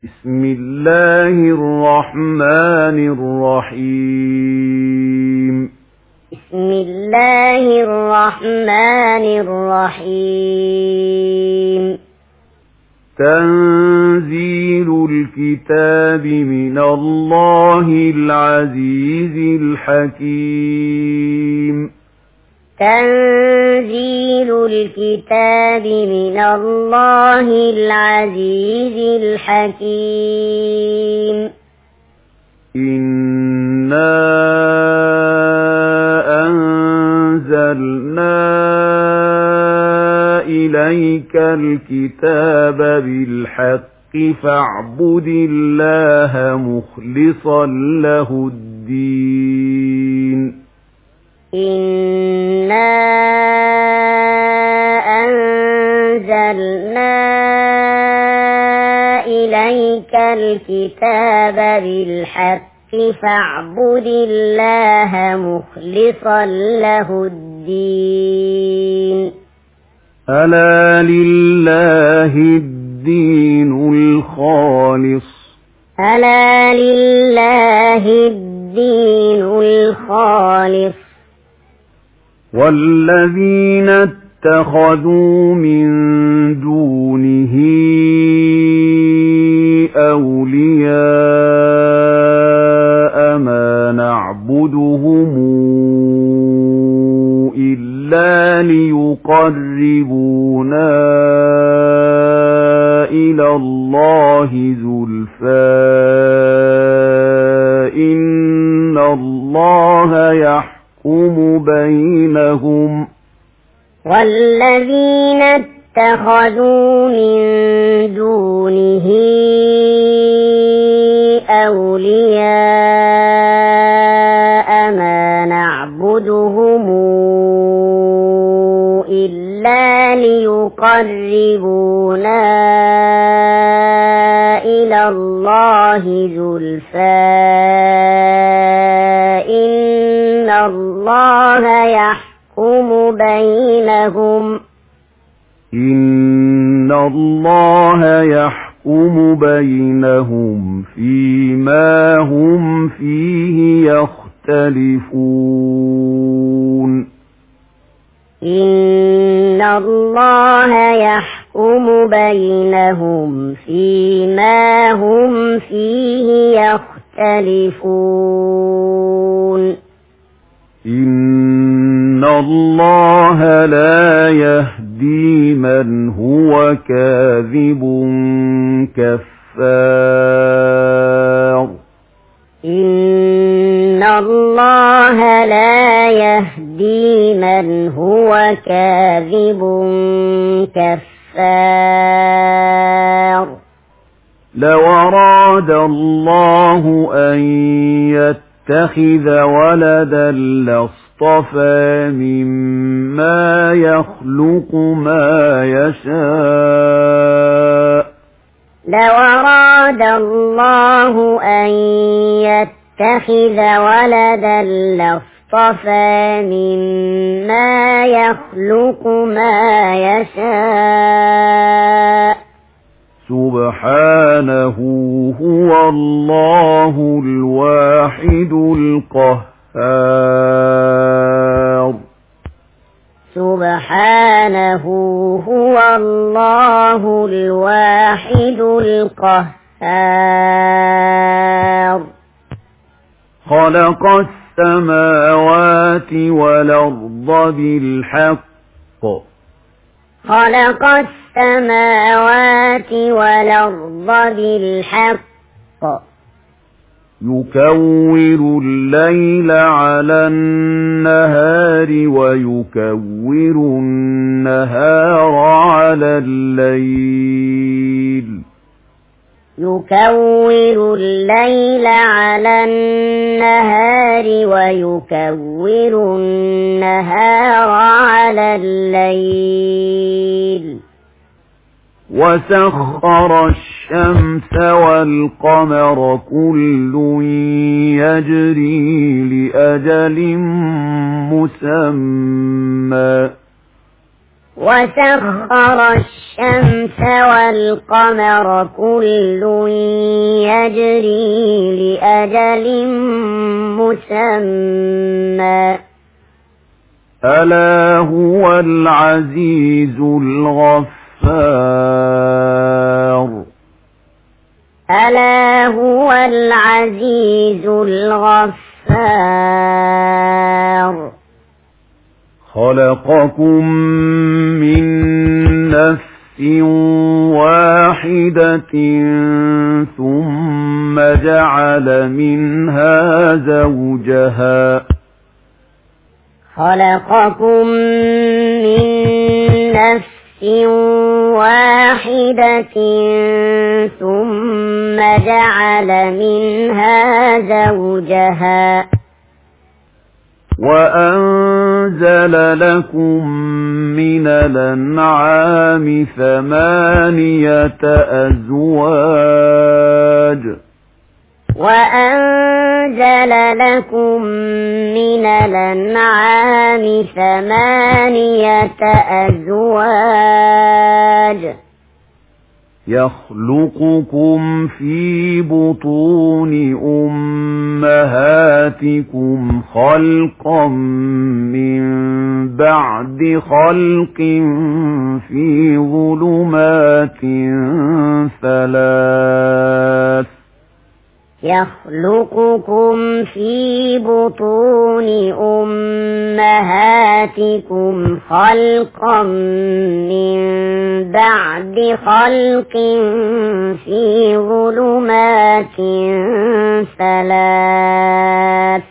بسم الله الرحمن الرحيم بسم الله الرحمن الرحيم تنزيل الكتاب من الله العزيز الحكيم تنزيل الكتاب من الله العزيز الحكيم إنا أنزلنا إليك الكتاب بالحق فاعبد الله مخلصا له الدين إنا أنزلنا إليك الكتاب بالحق فاعبد الله مخلصا له الدين ألا لله الدين الخالص ألا لله الدين الخالص والذين اتخذوا من دونه أولياء ما نعبدهم إلا ليقربونا إلى الله زلفى إن الله يحكم بينهم والذين اتخذوا من دونه أولياء ما نعبدهم إلا ليقربونا إلى الله زلفى إن الله يحكم بينهم إن الله يحكم بينهم فيما هم فيه يختلفون إن الله يحكم بينهم فيما هم فيه يختلفون إن الله لا يهدي من هو كاذب كفار إن الله لا يهدي من هو كاذب كفار لو أراد الله أن يتخذ ولدا لاصطفى مما يخلق ما يشاء لو أراد الله أن يتخذ ولدا لاصطفى مما يخلق ما يشاء سبحانه هو الله الواحد القهار سبحانه هو الله الواحد القهار خلق السماوات والأرض بالحق خلق السماوات والأرض بالحق يكور الليل على النهار ويكور النهار على الليل يكور الليل على النهار ويكور النهار على الليل وسخر الشمس والقمر كل يجري لأجل مسمى وسخر الشمس والقمر كل يجري لأجل مسمى ألا هو العزيز الغفار ألا هو العزيز الغفار خلقكم من نفس واحدة ثم جعل منها زوجها خلقكم من نفس واحدة ثم جعل منها زوجها وأنزل لكم من الأنعام ثمانية أزواج وأنزل لكم من الأنعام ثمانية أزواج يخلقكم في بطون أمهاتكم خلقا من بعد خلق في ظلمات ثلاث يخلقكم في بطون أمهاتكم خلقا من بعد خلق في ظلمات ثلاث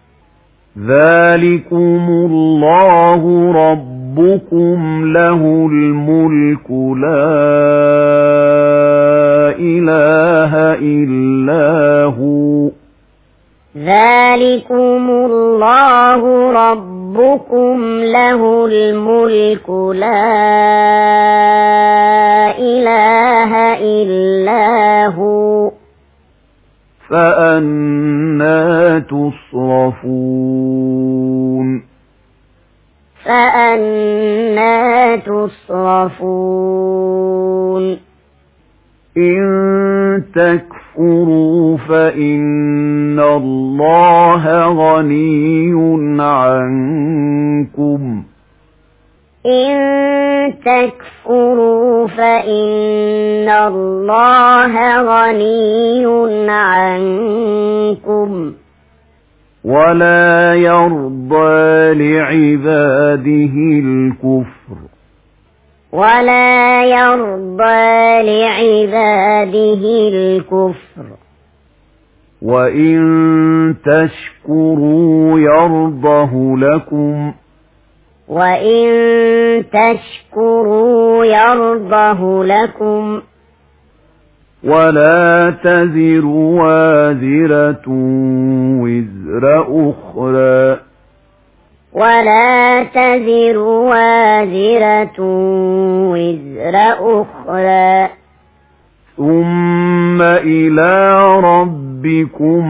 ذلكم الله ربكم له الملك لا إله إلا هو ذلكم الله ربكم له الملك لا إله إلا هو فأنى تصرفون فأنى تصرفون إن تكفروا فإن الله غني عنكم إن تكفروا فإن الله غني عنكم ولا يرضى لعباده الكفر ولا يرضى لعباده الكفر وإن تشكروا يرضه لكم وإن تشكروا يرضه لكم ولا تزر وازرة وزر أخرى ولا تزر وازرة وزر أخرى ثم إلى ربكم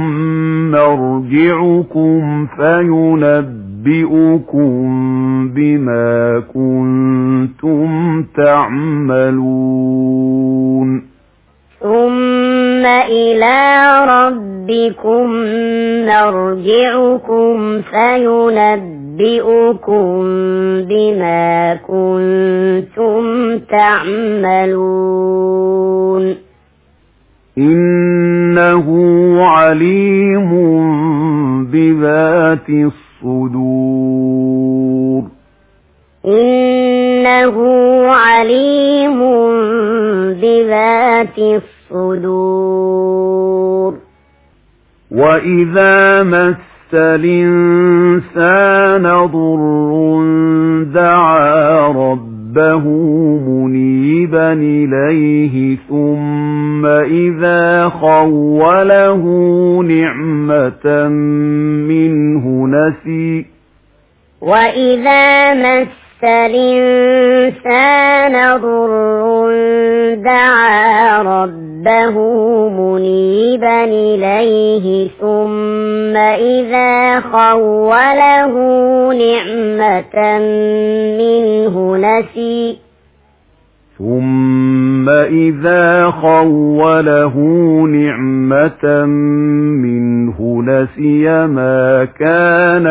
مرجعكم فينبئكم بما كنتم تعملون ثم إلى ربكم مرجعكم فينبئكم بما كنتم تعملون إنه عليم بذات الصدور إنه عليم بذات الصدور وإذا مس الإنسان ضر دعا ربه منيبا إليه ثم إذا خوله نعمة منه نسي وإذا مس الإنسان ضر دعا ربه ربه منيبا إليه ثم إذا خوله نعمة منه نسي ثم إذا خوله نعمة منه نسي ما كان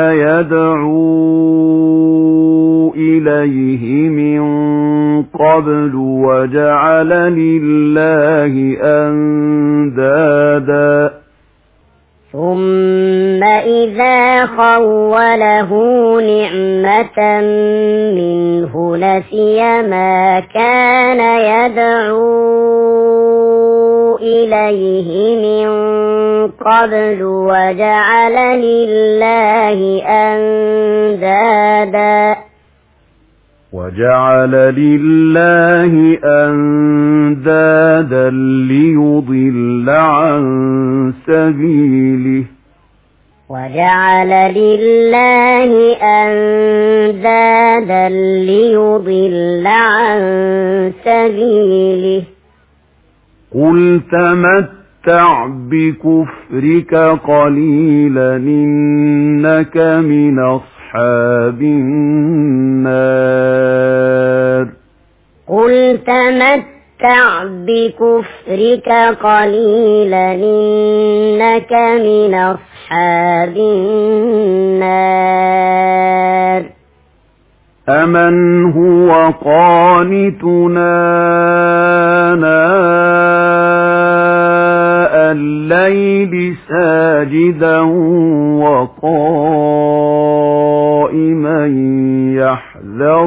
يدعو إليه من قبل وجعل لله أندادا ثم إذا خوله نعمة منه نسي ما كان يدعو إليه من قبل وجعل لله أندادا ليضل عن سبيله قل تمتع بكفرك قليلا إنك من أصحاب النار قل تمتع بكفرك قليلا إنك من أصحاب النار أمن هو قانتنا آناء الليل ساجدا وقائما يحذر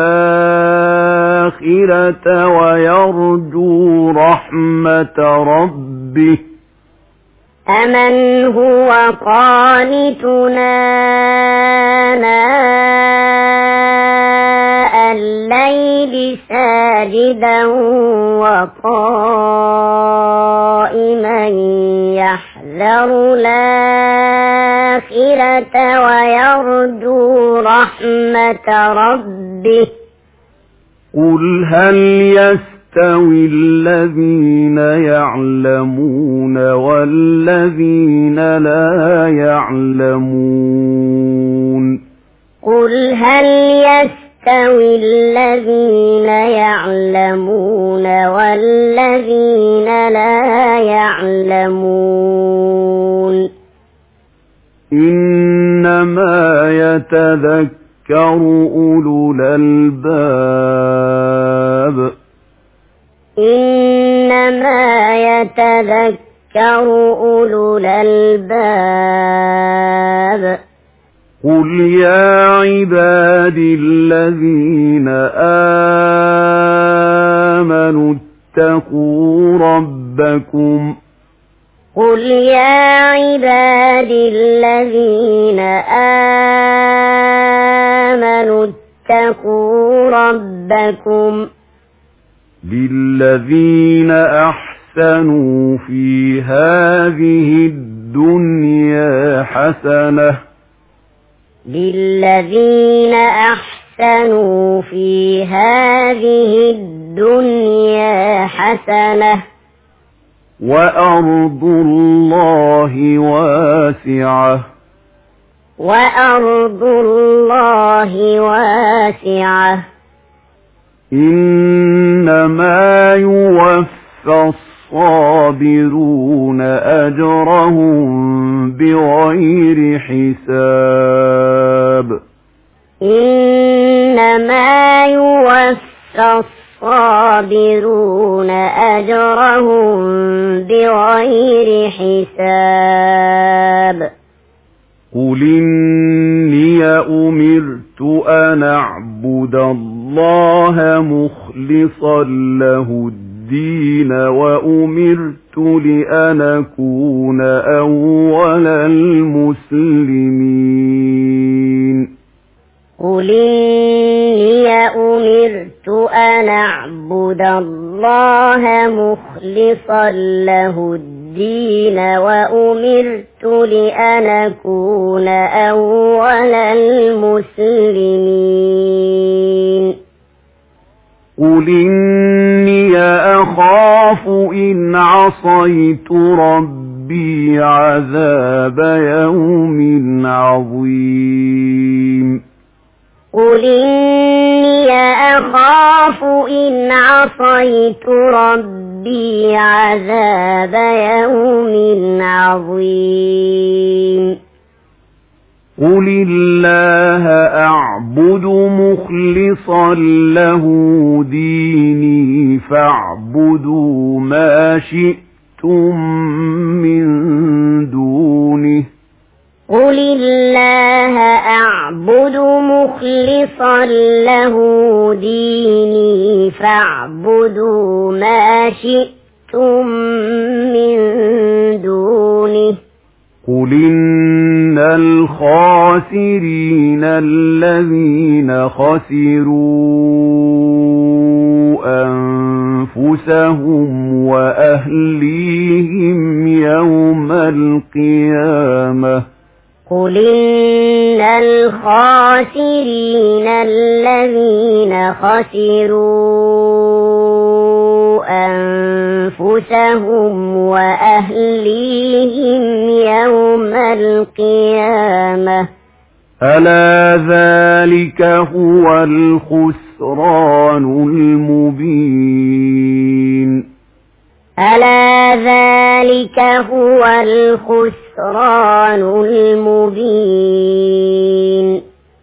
الآخرة ويرجو رحمة ربه أمن هو قانتنا آناء الليل ساجدا وقائما يحذر الآخرة ويرجو رحمة ربه قل هل يستوي الذين يعلمون والذين لا يعلمون قل هل يستوي الذين يعلمون والذين لا يعلمون إنما يتذكر أولو الألباب إنما يتذكر أولو الألباب قل يا عبادي الذين آمنوا اتقوا ربكم قل يا عبادي الذين آمنوا اتقوا ربكم للذين أحسنوا في هذه الدنيا حسنة للذين أحسنوا في هذه الدنيا حسنة وأرض الله واسعة وأرض الله واسعة إنما يوفى الصابرون أجرهم بغير حساب إنما يوفى الصابرون أجرهم بغير حساب قل إني أمرت أن أعبد الله مخلصا له الدين وأمرت لأن أكون أول المسلمين قل إني أمرت أن أعبد الله مخلصا له الدين وأمرت لأن أكون أول المسلمين قل إني أخاف أخاف إن عصيت ربي عذاب يوم عظيم قل إني أخاف إن عصيت ربي عذاب يوم عظيم قل الله أعبد مخلصا له ديني فاعبدوا ما شئتم من دونه قل الله أعبد مخلصا له ديني فاعبدوا ما شئتم من دونه قل إن الخاسرين الذين خسروا أنفسهم وأهليهم يوم القيامة قل إن الخاسرين الذين خسروا أنفسهم وأهليهم يوم القيامة ألا ذلك هو الخسران المبين ألا ذلك هو الخسران المبين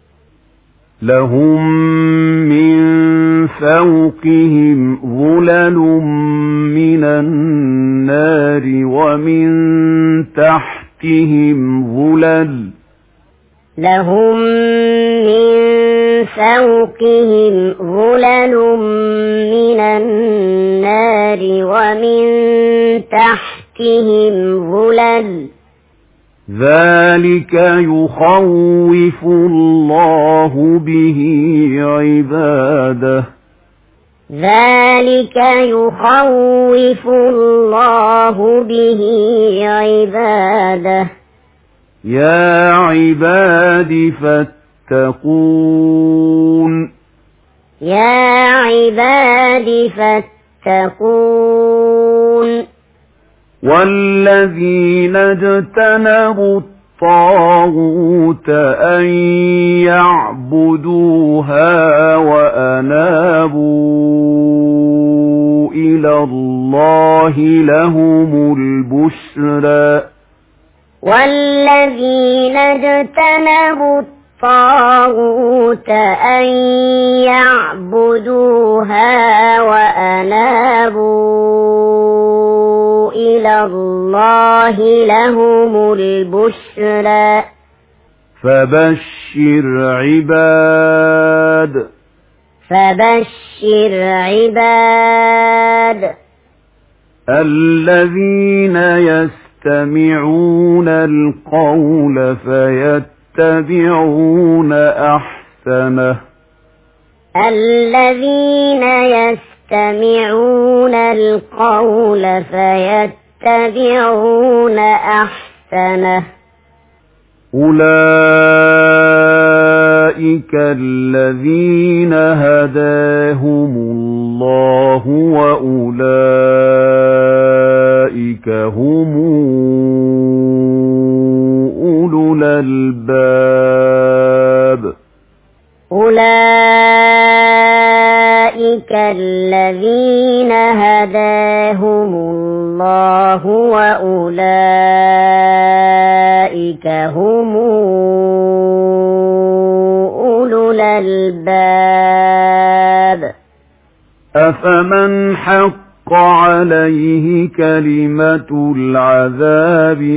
لهم من فوقهم ظلل من النار ومن تحتهم ظلل لهم من فوقهم ظلل من النار ومن تحتهم ظلل ذلك يخوف الله به عباده ذلك يخوف الله به عباده يا عباد فاتقون يا عباد فاتقون والذين اجتنبوا الطاغوت أن يعبدوها وأنابوا إلى الله لهم البشرى والذين اجتنبوا الطاغوت أن يعبدوها وأنابوا إلى الله لهم البشرى فبشر عباد الذين يستمعون القول فيتبعون أحسنه الذين يستمعون القول فيتبعون أحسنه أولئك الذين هداهم الله وأولئك هم أولو الألباب أولئك الذين هداهم الله وأولئك هم أولو الألباب أفمن حق عليه كلمة العذاب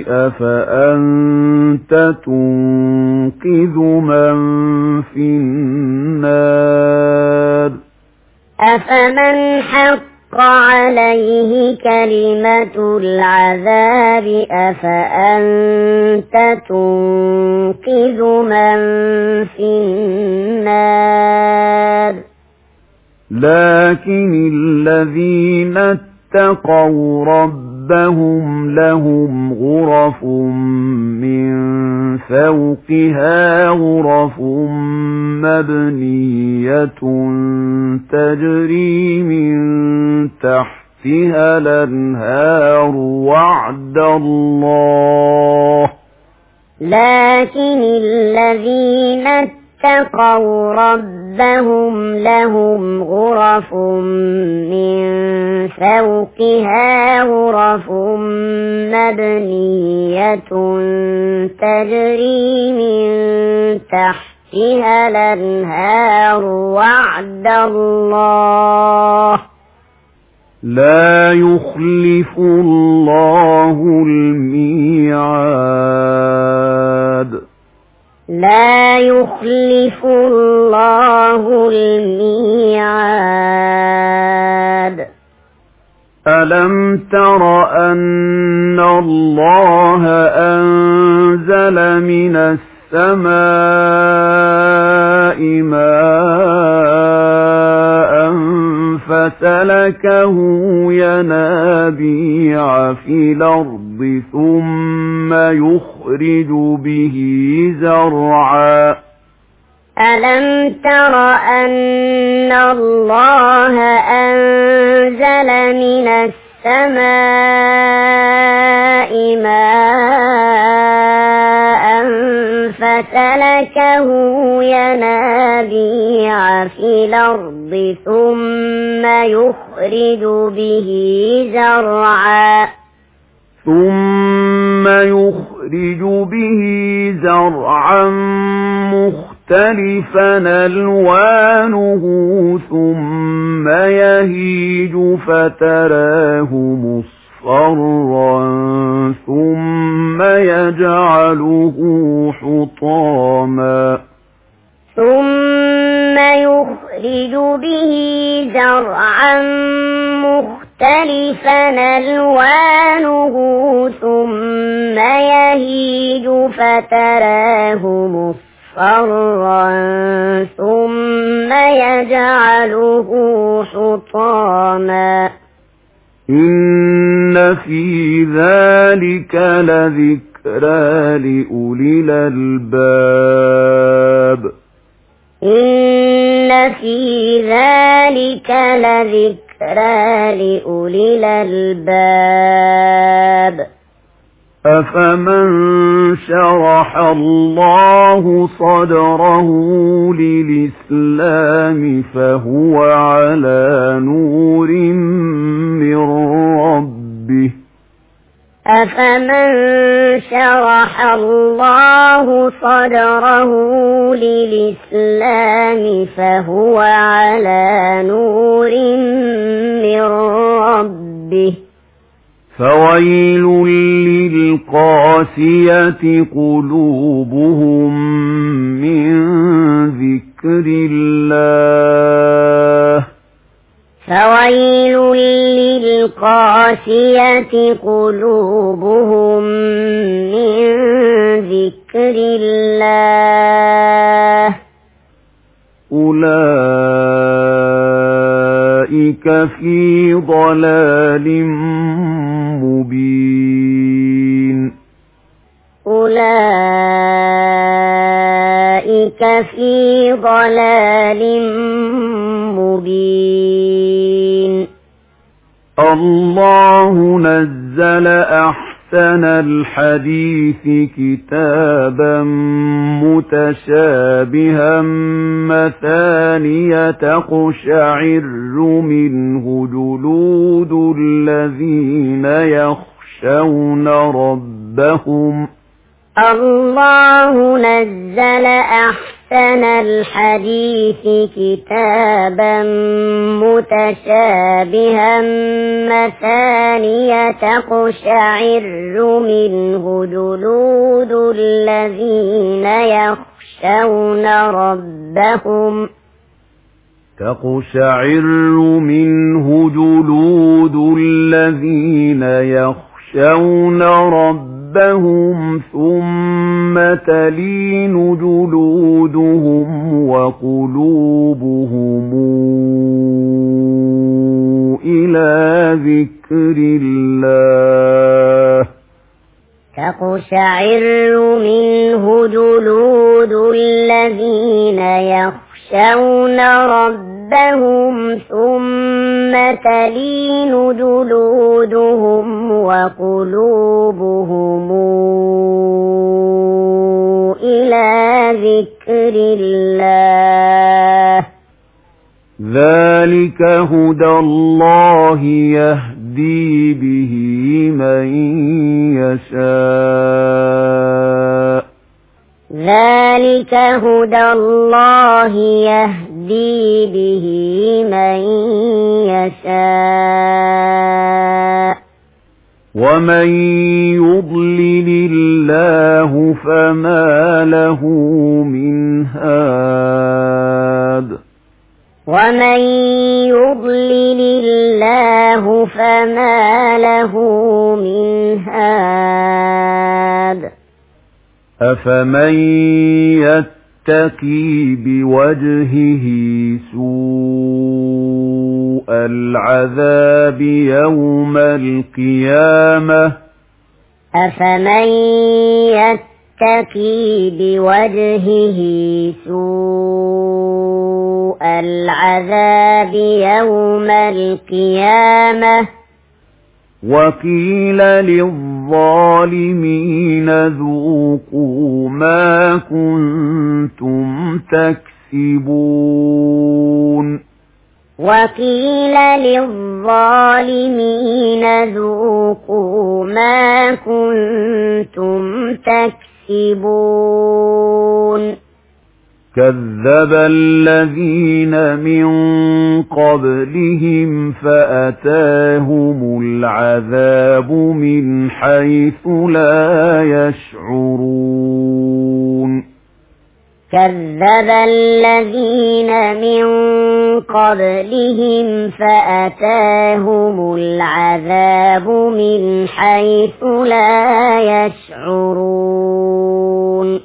أفأنت تنقذ من في النار أفمن حق عليه كلمة العذاب أفأنت تنقذ من في النار لكن الذين اتقوا ربهم لهم غرف من فوقها غرف مبنية تجري من تحتها تحتها الأنهار وعد الله لكن الذين اتقوا ربهم لهم غرف من فوقها غرف مبنية تجري من تحتها الأنهار وعد الله لا يخلف الله الميعاد لا يخلف الله الميعاد ألم تر أن الله أنزل من السماء ماء فسلكه ينابيع في الأرض ثم يخرج به زرعا ألم تر أن الله أنزل من السماء ماء فسلكه ينابيع في الأرض ثم يخرج به زرعا مختلفا ألوانه ثم يهيج فتراه مصفرا ثم يجعله حطاما ثم يخرج به زرعا مختلفا ألوانه ثم يهيج فتراه مصفرا ثم يجعله حطاما إن في ذلك لذكرى لأولي الألباب إن في ذلك لذكرى لأولي الألباب أفمن شرح الله صدره للإسلام فهو على نور من ربه أفمن شرح الله صدره للإسلام فهو على نور من ربه فويل للقاسية قلوبهم من ذكر الله فويل للقاسية قلوبهم من ذكر الله أولئك في ضلال مبين أولئك في ضلال مبين الله نزل أحسن الحديث كتابا متشابها مثانية تقشعر منه جلود الذين يخشون ربهم الله نزل أحسن الحديث كتابا متشابها مثانية تقشعر منه جلود الذين يخشون ربهم تقشعر منه جلود الذين يخشون ربهم ثم تلين جلودهم وقلوبهم إلى ذكر الله تقشعر منه جلود الذين يخشون ربهم ثم تلين جلودهم وقلوبهم إلى ذكر الله ذلك هدى الله يهدي به من يشاء ذلك هدى الله يهدي به من يشاء ومن يضلل الله فما له من هاد ومن يضلل الله فما له من هاد أفمن يتقي بوجهه سوء العذاب يوم القيامة أفمن يتقي بوجهه سوء العذاب يوم القيامة وقيل للظالمين ذوقوا ما كنتم تكسبون وقيل للظالمين ذوقوا ما كنتم تكسبون كذب الذين من قبلهم فأتاهم العذاب من حيث لا يشعرون كذب الذين من قبلهم فأتاهم العذاب من حيث لا يشعرون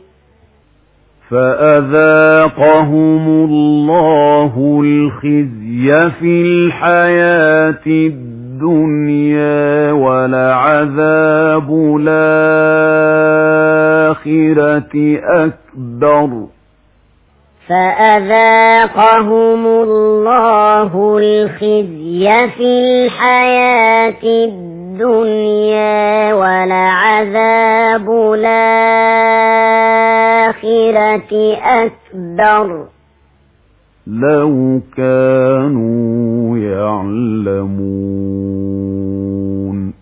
فأذاقهم الله الخزي في الحياة الدنيا ولعذاب الآخرة أكبر فأذاقهم الله الخزي في الحياة الدنيا ولعذاب الآخرة أكبر لو كانوا يعلمون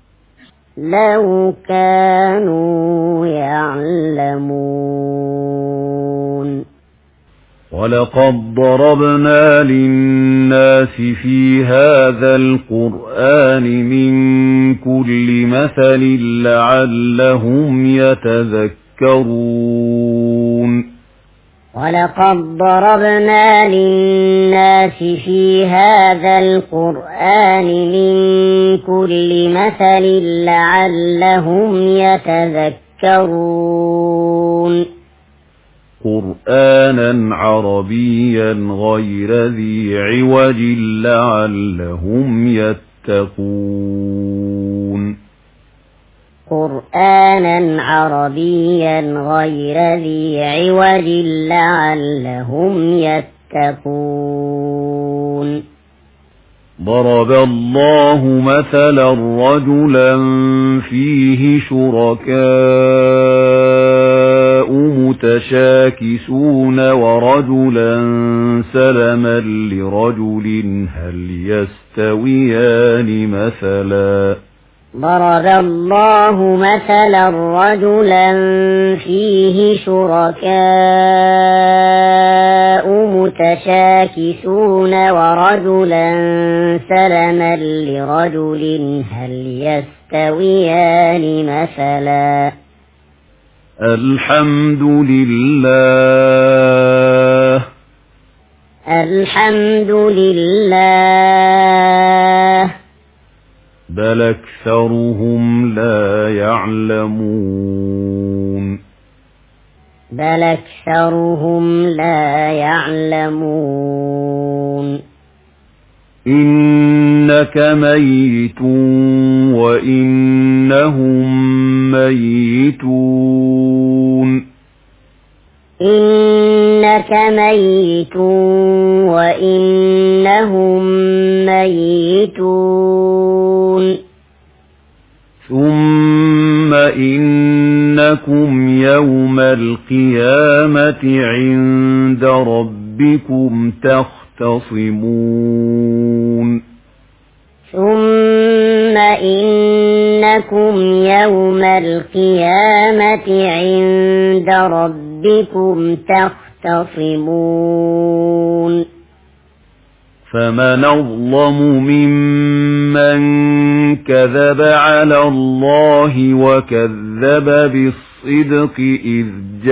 لو كانوا يعلمون ولقد ضربنا للناس في هذا القرآن من كل مثل لعلهم يتذكرون ولقد ضربنا للناس في هذا القرآن من كل مثل لعلهم يتذكرون قرآنا عربيا غير ذي عوج لعلهم يتقون قرآنا عربيا غير ذي عوج لعلهم يتقون ضرب الله مثلا رجلا فيه شركاء متشاكسون ورجلا سلما لرجل هل يستويان مثلا ضرب الله مثلا رجلا فيه شركاء متشاكسون ورجلا سلما لرجل هل يستويان مثلا الحمد لله بل أكثرهم لا يعلمون إنك ميت وإنهم ميتون إنك إنك ميت وإنهم ميتون ثم إنكم يوم القيامة عند ربكم تختصمون ثم إنكم يوم القيامة عند ربكم تختصمون فمن أظلم ممن كذب على الله وكذب بالصدق إذ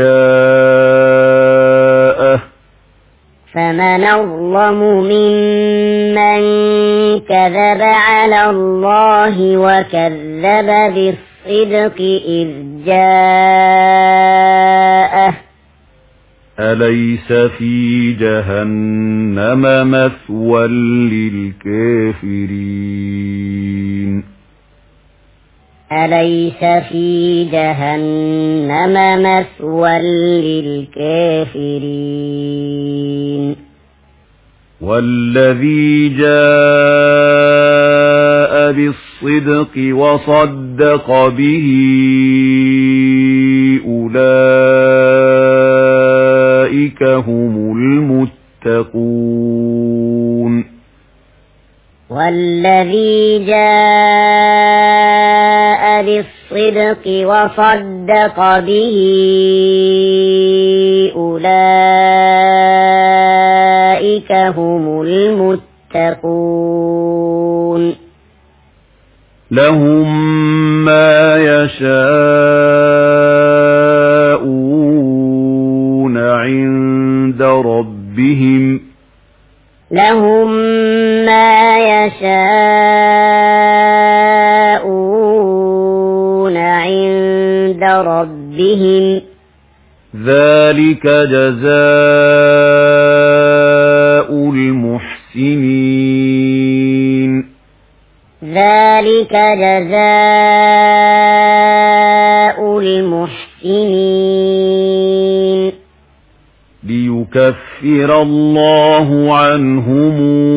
جاءه فمن أظلم ممن كذب على الله وكذب بالصدق إذ جاءه أليس في جهنم مثوى للكافرين أليس في جهنم مثوى للكافرين والذي جاء بالصدق وصدق به أولئك هم المتقون والذي جاء بالصدق وصدق به أولئك هم المتقون لهم ما يشاءون عند ربهم لهم ما يشاءون عند ربهم ذلك جزاء المحسنين ذلك جزاء المحسنين ليكفر الله عنهم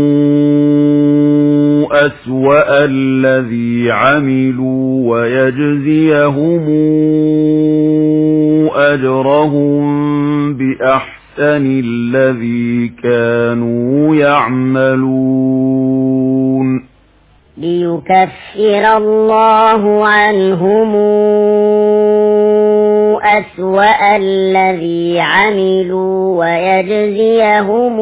أسوأ الذي عملوا ويجزيهم أجرهم بأحسن الذي كانوا يعملون ليكفر الله عنهم أسوأ الذي عملوا ويجزيهم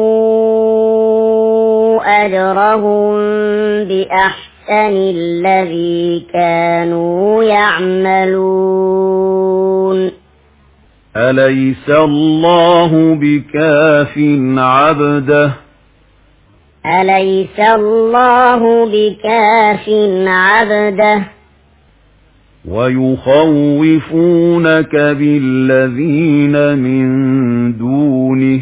أجرهم بأحسن الذي كانوا يعملون أليس الله بكاف عبده أليس الله بكاف عبده ويخوفونك بالذين من دونه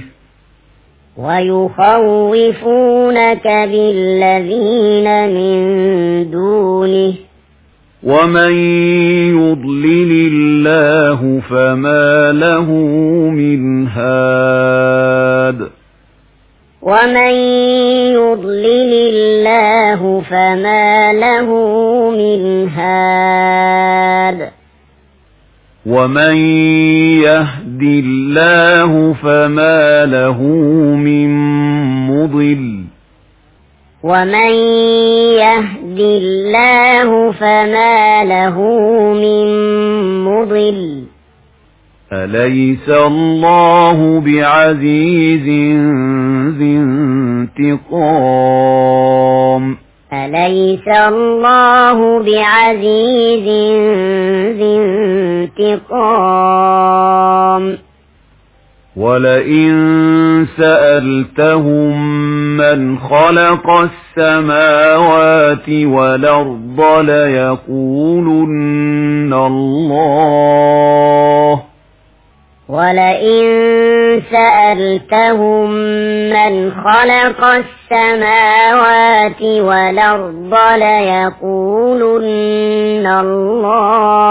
ويخوفونك بالذين من دونه ومن يضلل الله فما له من هاد ومن يضلل الله فما له من هاد ومن يهد الله فما له من مضل ومن يهد الله فما له من مضل أليس الله بعزيز ذي انتقام أليس الله بعزيز ذي انتقام ولئن سألتهم من خلق السماوات والأرض ليقولن الله ولئن سألتهم من خلق السماوات والأرض ليقولن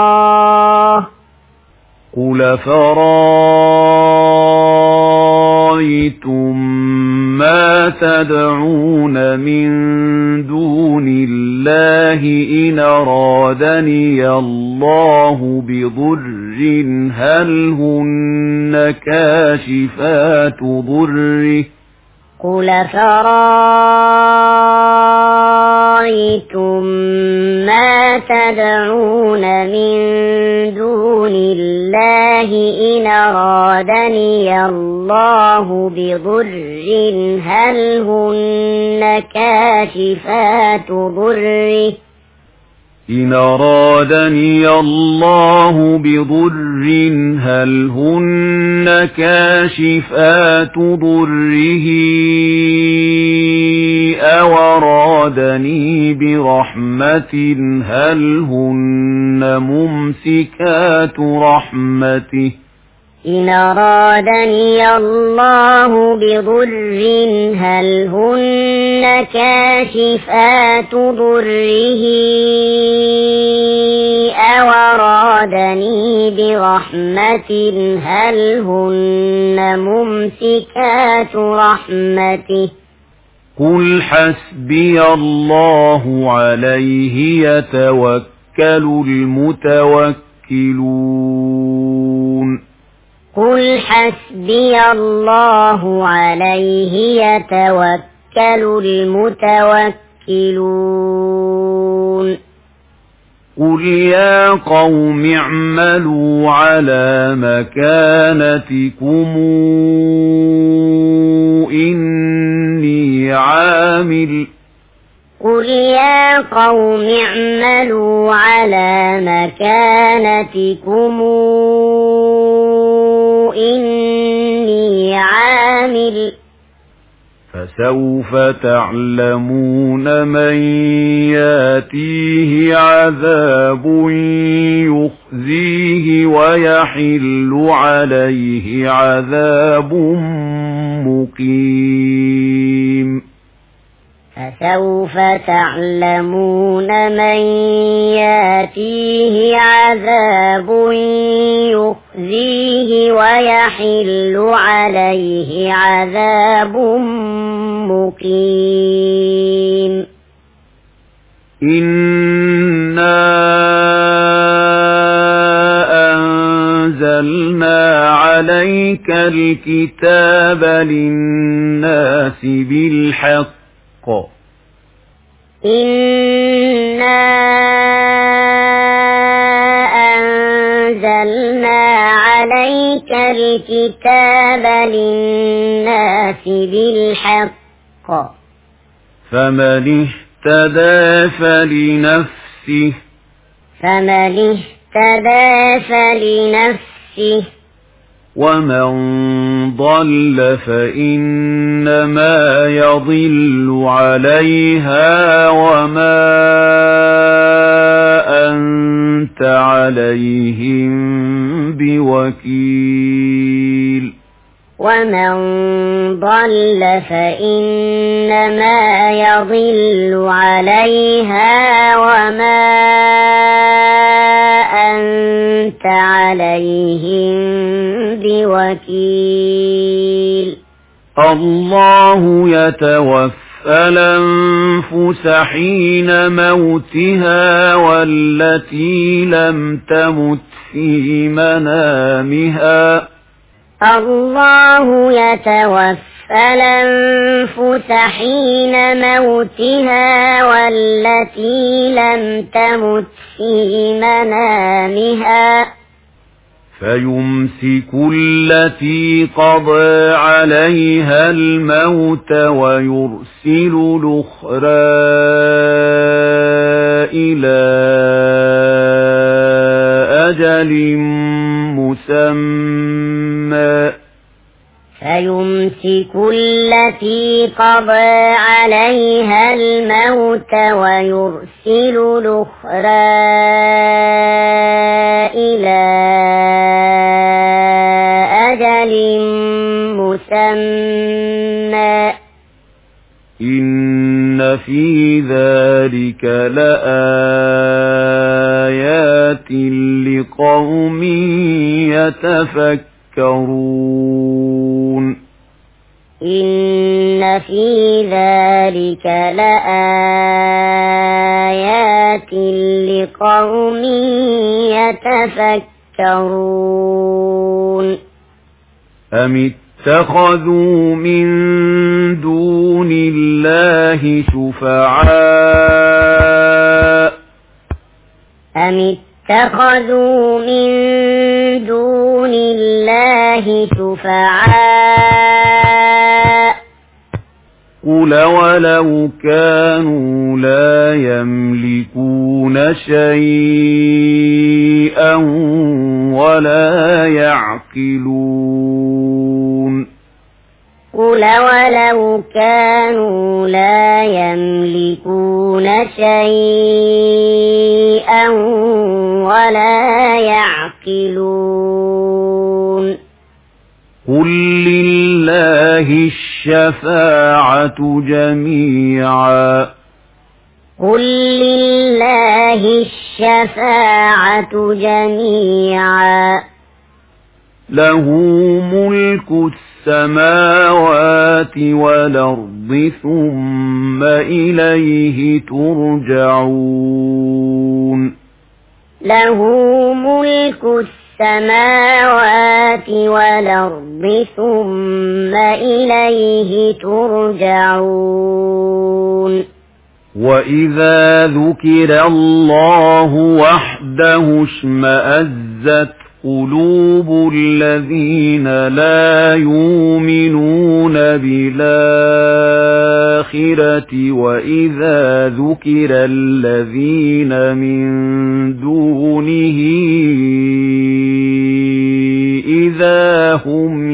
الله قل ما تدعون من دون الله إن أرادني الله بضر هل هن كاشفات ضره قل فرأيتم ما تدعون من دون الله إن أرادني الله بضر هل هن كاشفات ضره إن أرادني الله بضر هل هن كاشفات ضره أو أرادني برحمة هل هن ممسكات رحمته إن أرادني الله بضر هل هن كاشفات ضره أو أرادني برحمة هل هن ممسكات رحمته قل حسبي الله عليه يتوكل المتوكلون قل حسبي الله عليه يتوكل المتوكلون قل يا قوم اعملوا على مكانتكم إني عامل قل يا قوم اعملوا على مكانتكم إني عامل فسوف تعلمون من ياتيه عذاب يخزيه ويحل عليه عذاب مقيم فسوف تعلمون من ياتيه عذاب يخزيه ويحل عليه عذاب مقيم إنا أنزلنا عليك الكتاب للناس بالحق إنا أنزلنا عليك الكتاب للناس بالحق فمن اهتدى فلنفسه ومن ضل فإنما يضل عليها وما أنت عليهم بوكيل ومن ضل فإنما يضل عليها وما أنت عليهم بوكيل الله يتوفى الأنفس حين موتها والتي لم تمت في منامها الله يتوفى الأنفس حين موتها والتي لم تمت في منامها فيمسك التي قضى عليها الموت ويرسل الأخرى إلى أجل مسمى فيمسك التي قضى عليها الموت ويرسل الأخرى إلى أجل مسمى إن في ذلك لآيات لقوم يتفكرون إن في ذلك لآيات لقوم يتفكرون أم اتخذوا من دون الله شفعاء أم اتخذوا من دون الله شفعاء قل ولو كانوا لا يملكون شيئا ولا يعقلون قل ولو كانوا لا يملكون شيئا ولا يعقلون قل لله الشفاعة جميعا قل لله الشفاعة جميعا له ملك السماوات والأرض ثم إليه ترجعون له ملك السماوات والأرض ثم إليه ترجعون وإذا ذكر الله وحده اشمأزت قلوب الذين لا يؤمنون بالآخرة وإذا ذكر الذين من دونه إذا هم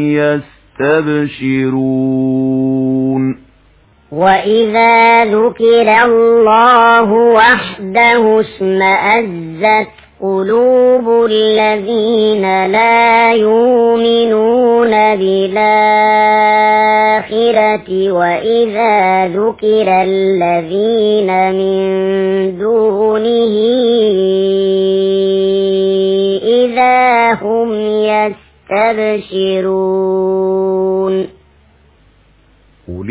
يستبشرون وإذا ذكر الله وحده اشمأزت قلوب الذين لا يؤمنون بالآخرة وإذا ذكر الذين من دونه إذا هم يستبشرون قل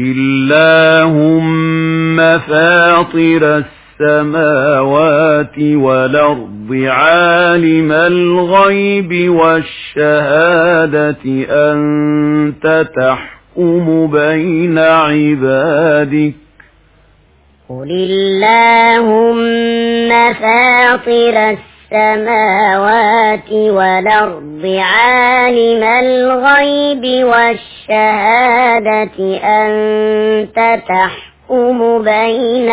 اللهم فاطر السماوات والأرض عالم الغيب والشهادة أنت تحكم بين عبادك قل اللهم فاطر السماوات والأرض عالم الغيب والشهادة أنت تحكم بين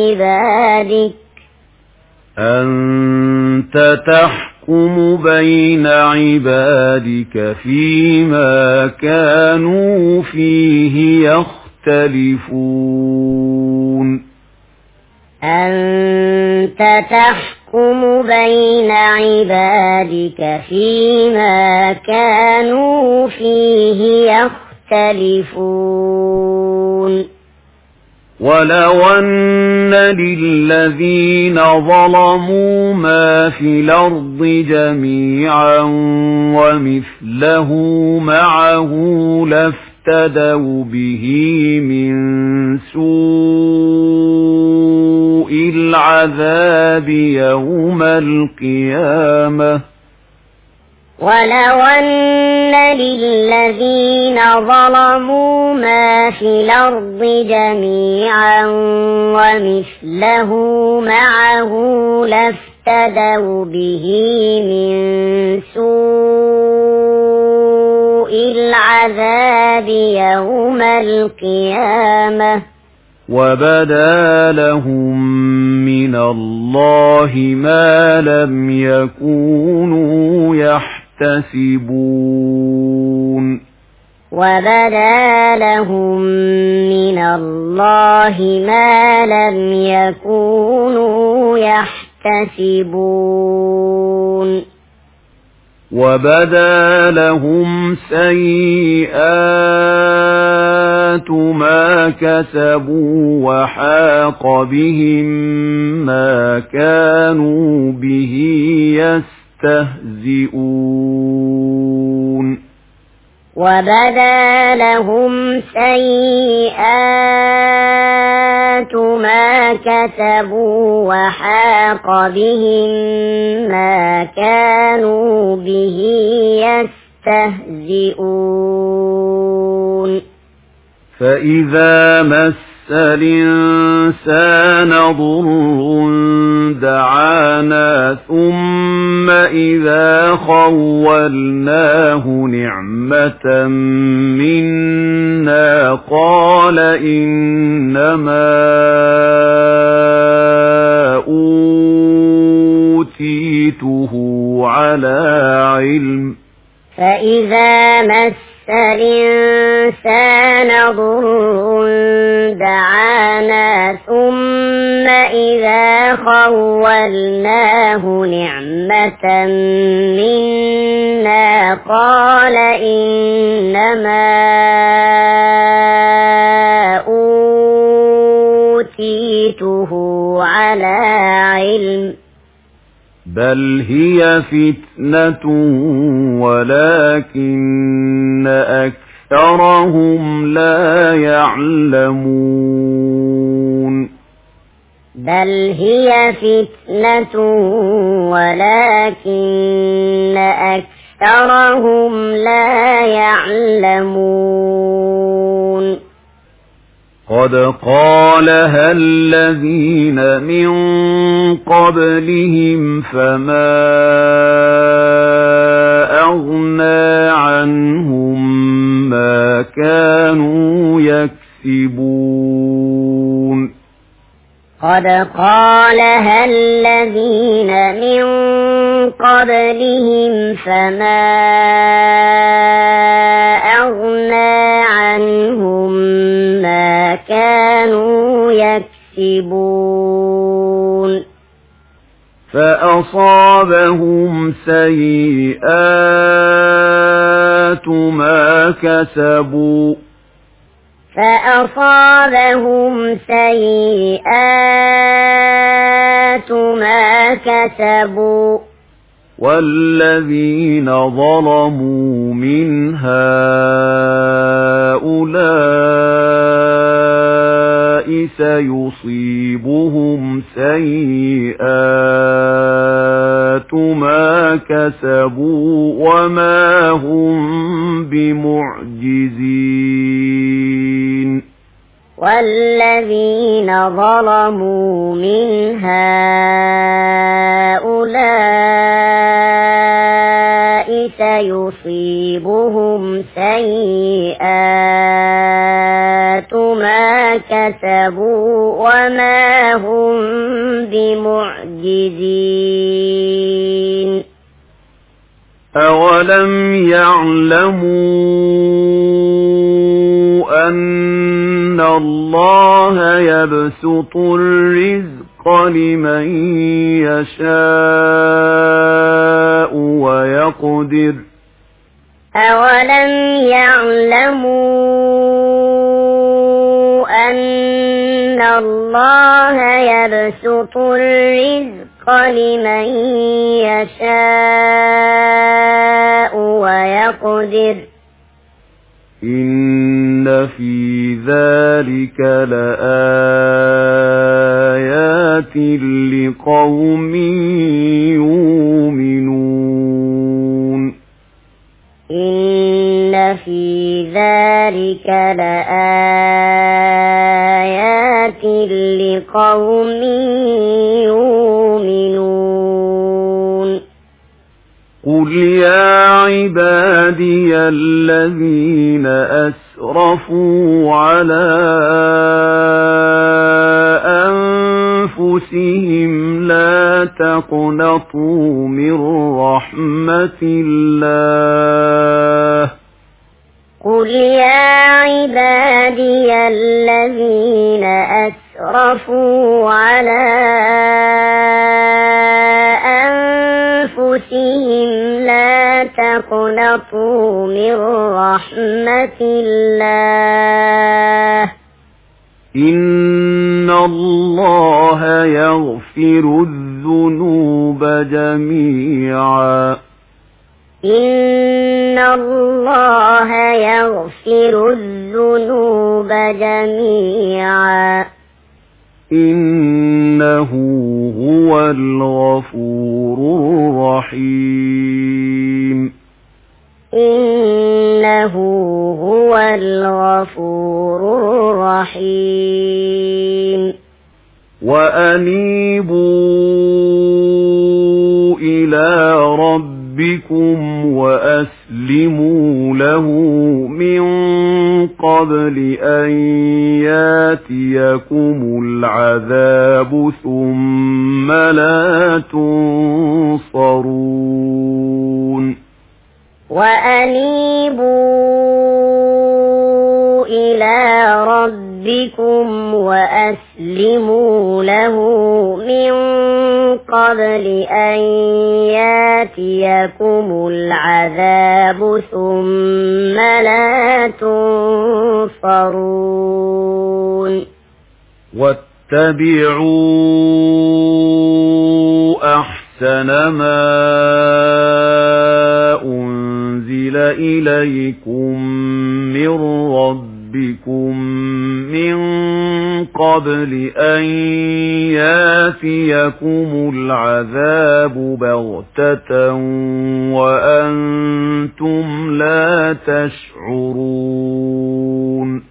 عبادك فيما كانوا فيه يختلفون أنت تحكم بين عبادك فيما كانوا فيه يختلفون ولو أن للذين ظلموا ما في الأرض جميعا ومثله معه لافتدوا به من سوء العذاب يوم القيامة ولو أن للذين ظلموا ما في الأرض جميعا ومثله معه لافتدوا به من سوء العذاب يوم القيامة وبدا لهم من الله ما لم يكونوا يحتسبون وبدا لهم من الله ما لم يكونوا يحتسبون وبدا لهم سيئات ما كسبوا وحاق بهم ما كانوا به يستهزئون وبدا لهم سيئات ما كسبوا وحاق بهم ما كانوا به يستهزئون فإذا مس الإنسان ضر دعانا ثم إذا خولناه نعمة منا قال إنما أوتيته على علم فإذا مس الإنسان ضر دعانا ثم إذا خولناه نعمة منا قال إنما أوتيته على علم بل هي فتنة ولكن أكثرهم لا يعلمون بل هي فتنة ولكن أكثرهم لا يعلمون قد قالها الذين من قبلهم فما أغنى عنهم ما كانوا يكسبون قد قالها الذين من قبلهم فما أغنى عنهم ما كانوا يكسبون فأصابهم سيئات ما كسبوا فأصابهم سيئات ما كسبوا والذين ظلموا من هؤلاء سيصيبهم سيئات ما كسبوا وما هم بمعجزين والذين ظلموا من هؤلاء سيصيبهم سيئات ما كسبوا وما هم بمعجزين أولم يعلموا أن الله يبسط الرزق لمن يشاء ويقدر أولم يعلموا أن الله يبسط الرزق لمن يشاء ويقدر إن في ذلك لآيات لقوم يؤمنون إن في ذلك لآيات لقوم يؤمنون قل يا عبادي الذين أسرفوا على أنفسهم لا تقنطوا من رحمة الله قل يا عبادي الذين أسرفوا على أنفسهم لا تقنطوا من رحمة الله إن الله يغفر الذنوب جميعا إن الله يغفر الذنوب جميعا إنه هو الغفور الرحيم إنه هو الغفور الرحيم وأنيبوا إلى ربكم وأسلموا له من قبل أن ياتيكم العذاب ثم لا تنصرون وأنيبوا إلى ربكم وأسلموا له من قبل أن ياتيكم العذاب ثم لا تنصرون واتبعوا أحسن ما أنزل إليكم من ربكم من قبل أن ياتيكم العذاب بغتة وأنتم لا تشعرون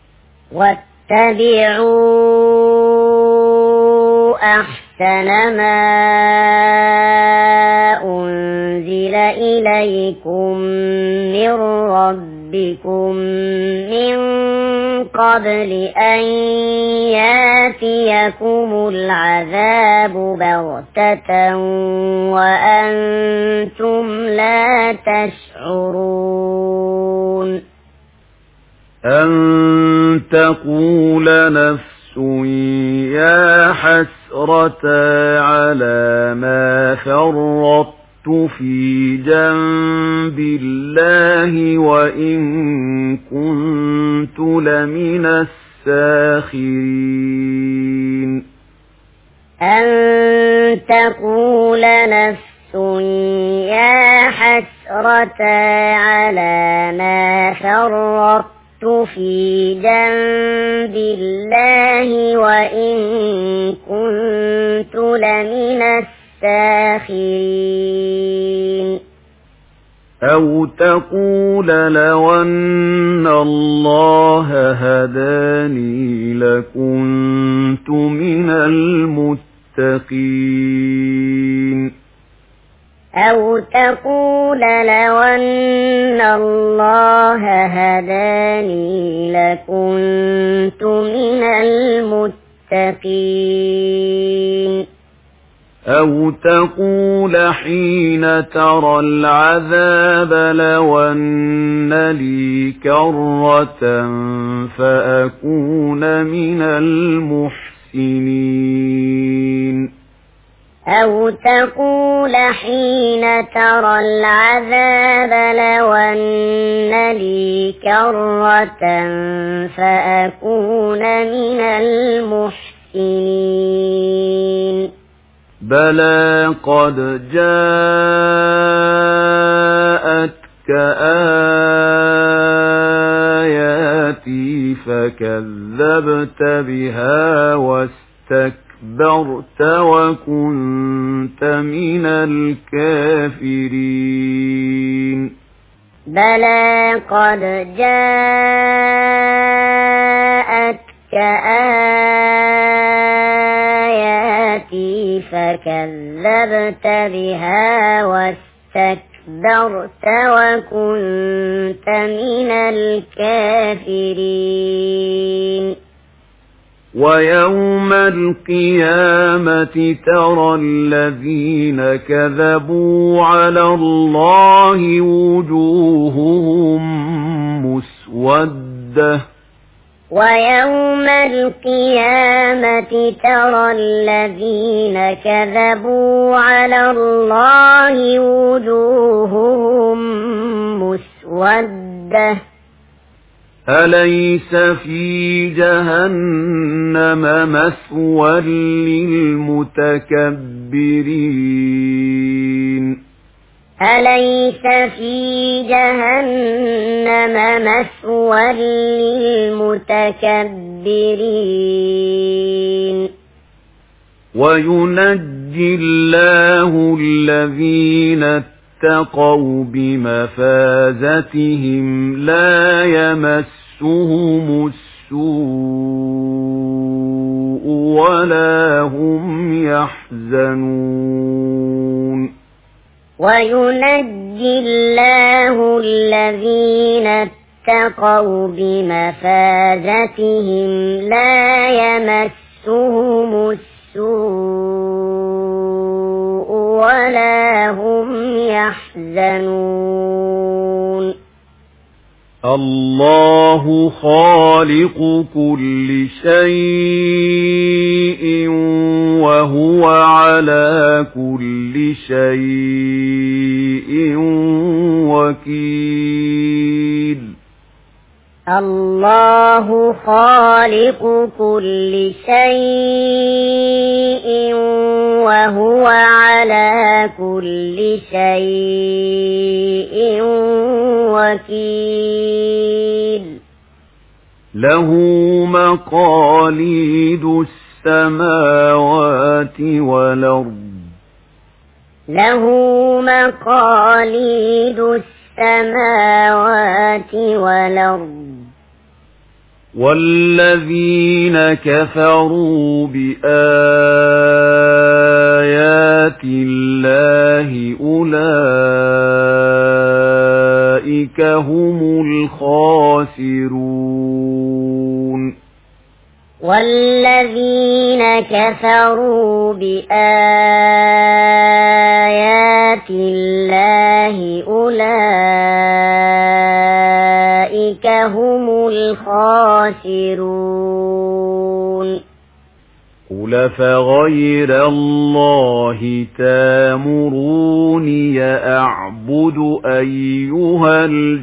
واتبعوا أحسن ما أنزل إليكم من ربكم من قبل أن ياتيكم العذاب بغتة وأنتم لا تشعرون أن تقول نفس يا حسرة على ما فرطت في جنب الله وإن كنت لمن الساخرين أن تقول نفس يا حسرة على ما فرطت في جنب الله وإن كنت لمن الساخرين أو تقول لو أن الله هداني لكنت من المتقين أو تقول لو أن الله هداني لكنت من المتقين أو تقول حين ترى العذاب لو أن لي كرة فأكون من المحسنين أو تقول حين ترى العذاب لو أن لي كرة فأكون من المحسنين بلى قد جاءتك آياتي فكذبت بها واستكبرت وكنت من الكافرين بلى قد جاءتك آياتي فكذبت بها واستكبرت وكنت من الكافرين ويوم القيامة ترى الذين كذبوا على الله وجوههم مسودة ويوم القيامة ترى الذين كذبوا على الله وجوههم مسودة أليس في جهنم مثوى للمتكبرين أليس في جهنم مثوى للمتكبرين وينجي الله الذين اتقوا بمفازتهم لا يمسهم السوء ولا هم يحزنون وينجي الله الذين اتقوا بمفازتهم لا يمسهم السوء ولا هم يحزنون الله خالق كل شيء وهو على كل شيء وكيل الله خالق كل شيء وهو على كل شيء وكيل له مقاليد السماوات والأرض له مقاليد السماوات والأرض والذين كفروا بآيات الله أولئك هم الخاسرون والذين كفروا بآيات الله أولئك هم الخاسرون قل فغير الله تامروني أعبد أيها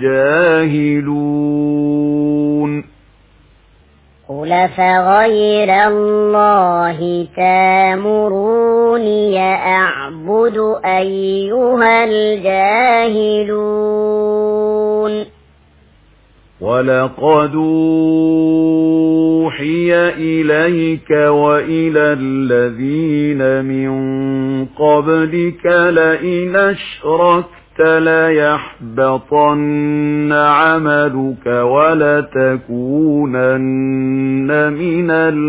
الجاهلون قل فغير الله تامروني أعبد أيها الجاهلون ولقد أوحي إليك وإلى الذين من قبلك لئن أشركت ليحبطن عملك ولتكونن من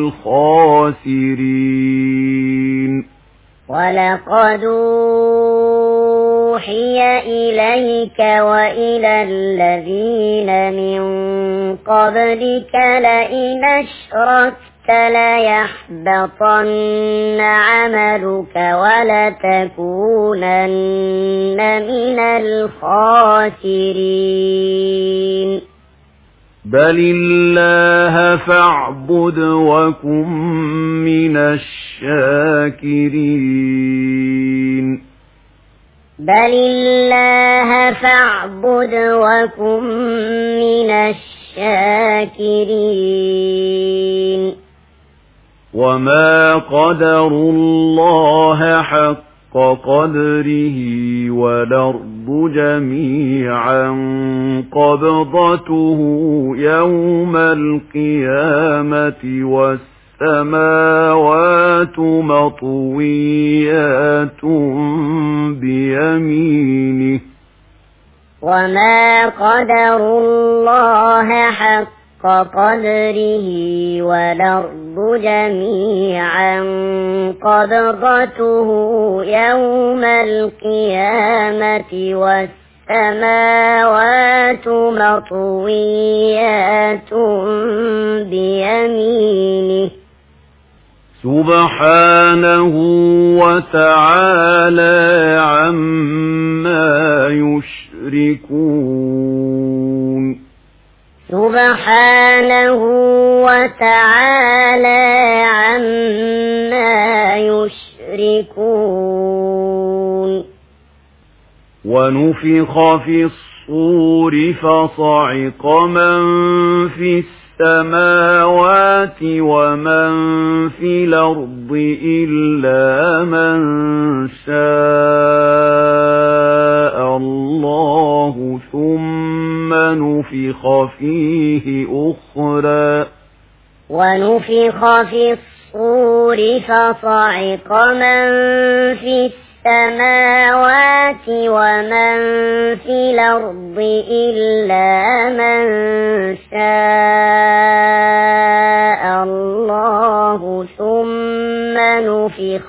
الخاسرين ولقد أوحي إليك وإلى الذين من قبلك لئن أشركت ليحبطن عملك ولتكونن من الخاسرين بل الله فاعبد وكن من الشاكرين بل الله فاعبد وكن من الشاكرين وما قدروا الله حق قدره والأرض جميعا قبضته يوم القيامة والسماوات مطويات بيمينه وما قدروا الله حق قدره والأرض جميعا قبضته يوم القيامة والسماوات مطويات بيمينه سبحانه وتعالى عما يشركون سبحانه وتعالى عما يشركون ونفخ في الصور فصعق من في السماوات ومن في الأرض إلا من شاء ونفخ في الصور فصعق من في السماوات ومن في الأرض إلا من شاء الله ثم نفخ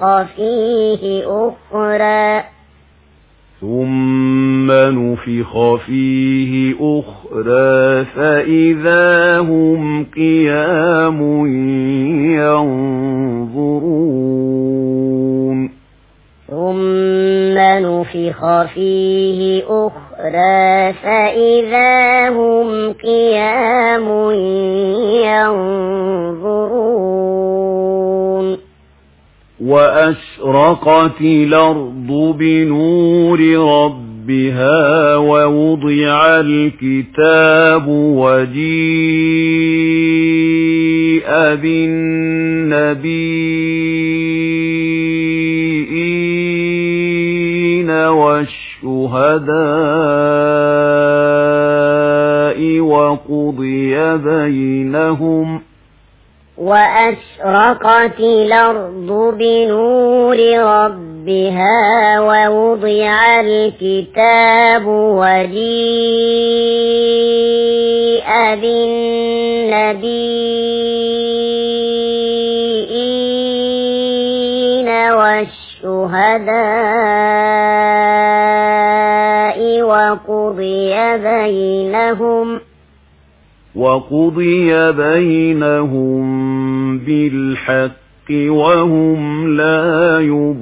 فيه أخرى فإذا هم قيام ينظرون ثم نفخ فيه أخرى فإذا هم قيام ينظرون وأشرقت الأرض بنور ربها ووضع الكتاب وجيء بالنبيين والشهداء وأشرقت الأرض بنور ربها ووضع الكتاب وجيء بالنبيين والشهداء وقضي بينهم بالحق وهم لا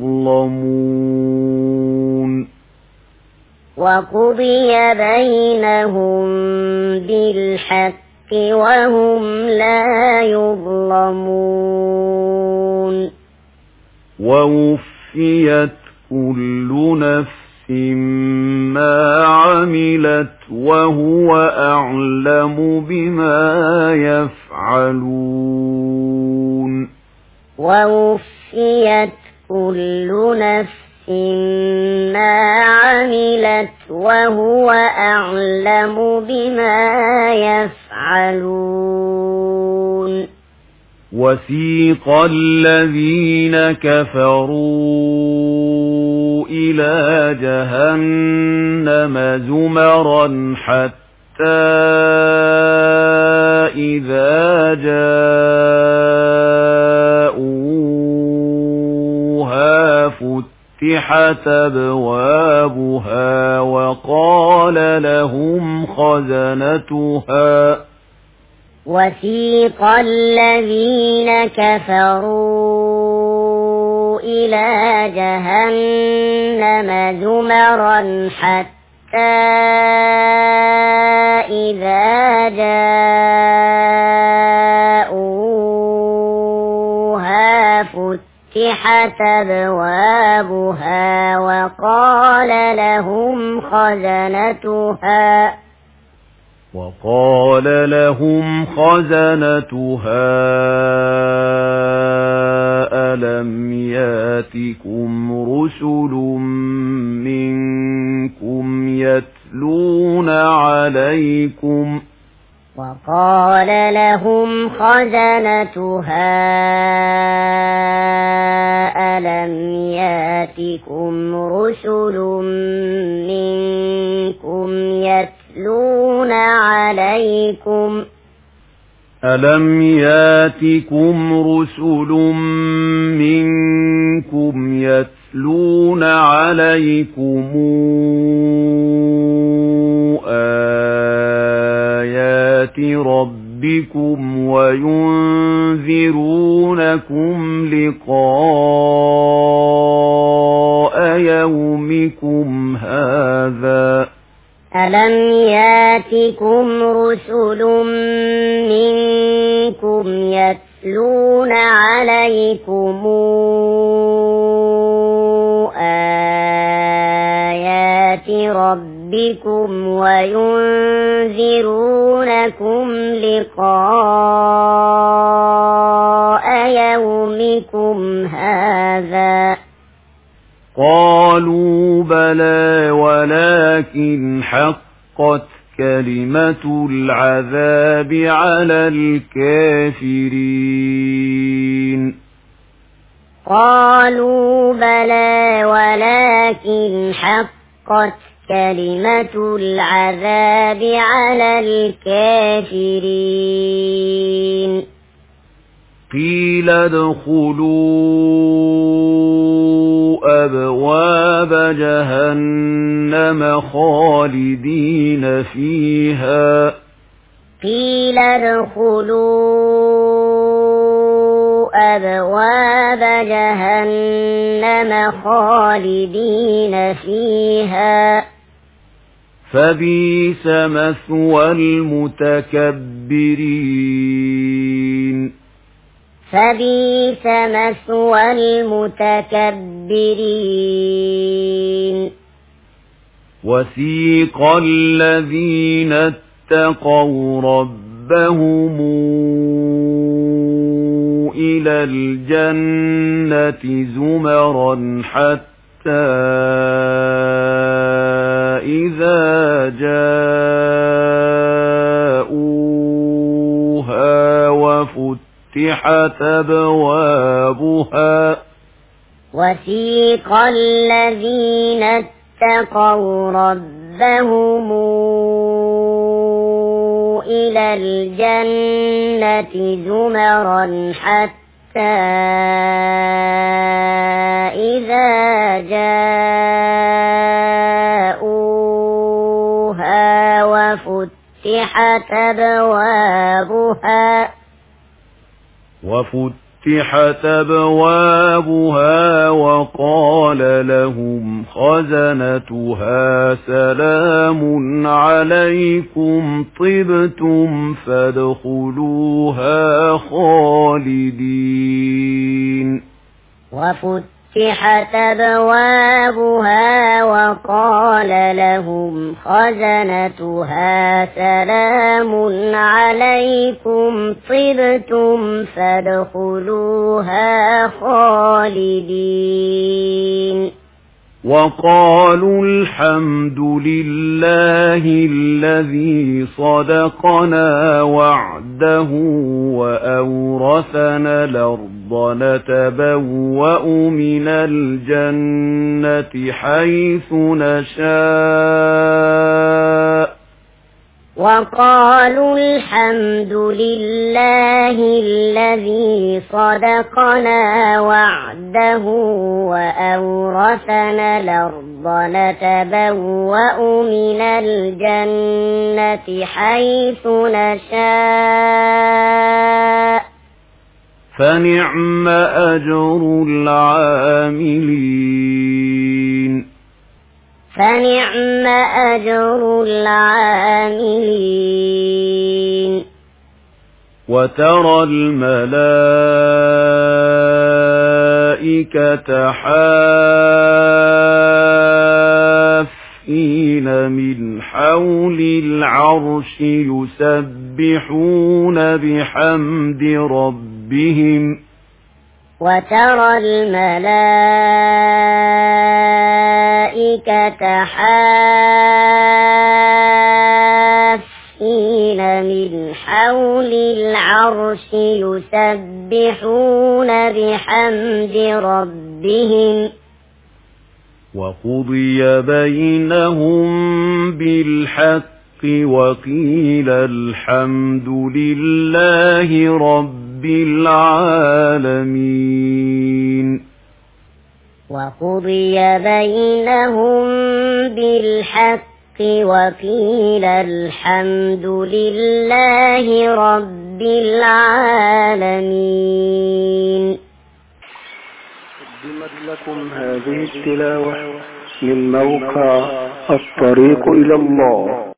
يظلمون ووفيت كل نفس ما عملت وهو أعلم بما يفعلون ووفيت كل نفس ما عملت وهو أعلم بما يفعلون وسيق الذين كفروا إلى جهنم زمرا حتى إذا جاءوها فتحت أبوابها وسيق الذين كفروا إلى جهنم زمرا حتى إذا جاءوها فتحت أبوابها وقال لهم خزنتها ألم ياتكم رسل منكم يتلون عليكم ألم ياتكم رسل منكم يتلون عليكم آيات ربكم وينذرونكم لقاء يومكم هذا ألم ياتكم رسل منكم يتلون عليكم آيات ربكم وينذرونكم لقاء يومكم هذا قالوا بلى ولكن حقت كلمة العذاب على الكافرين قالوا بلى ولكن حقت كلمة العذاب على الكافرين قيل ادخلوا أبواب جهنم خالدين فيها قيل ادخلوا أبواب جهنم خالدين فيها فبئس مثوى المتكبرين فبئس مثوى المتكبرين وسيق الذين اتقوا ربهم إلى الجنة زمرا حتى إذا جاءوها وسيق الذين اتقوا ربهم إلى الجنة زمرا حتى إذا جاءوها وفتحت أبوابها وقال لهم خزنتها سلام عليكم طبتم فادخلوها خالدين وفتحت أبوابها وقال لهم خزنتها سلام عليكم طبتم فادخلوها خالدين وقالوا الحمد لله الذي صدقنا وعده وأورثنا الأرض نتبوأ من الجنة حيث نشاء وقالوا الحمد لله الذي صدقنا وعده وأورثنا الأرض نتبوأ من الجنة حيث نشاء فنعم أجر العاملين فنعم أجر العاملين وترى الملائكة حافين من حول العرش يسبحون بحمد ربهم وترى الملائكة حافين من حول العرش يسبحون بحمد ربهم وقضي بينهم بالحق وقيل الحمد لله رب العالمين وقضي بينهم بالحق وقيل الحمد لله رب العالمين. قدمت لكم هذه التلاوة من موقع الطريق إلى الله.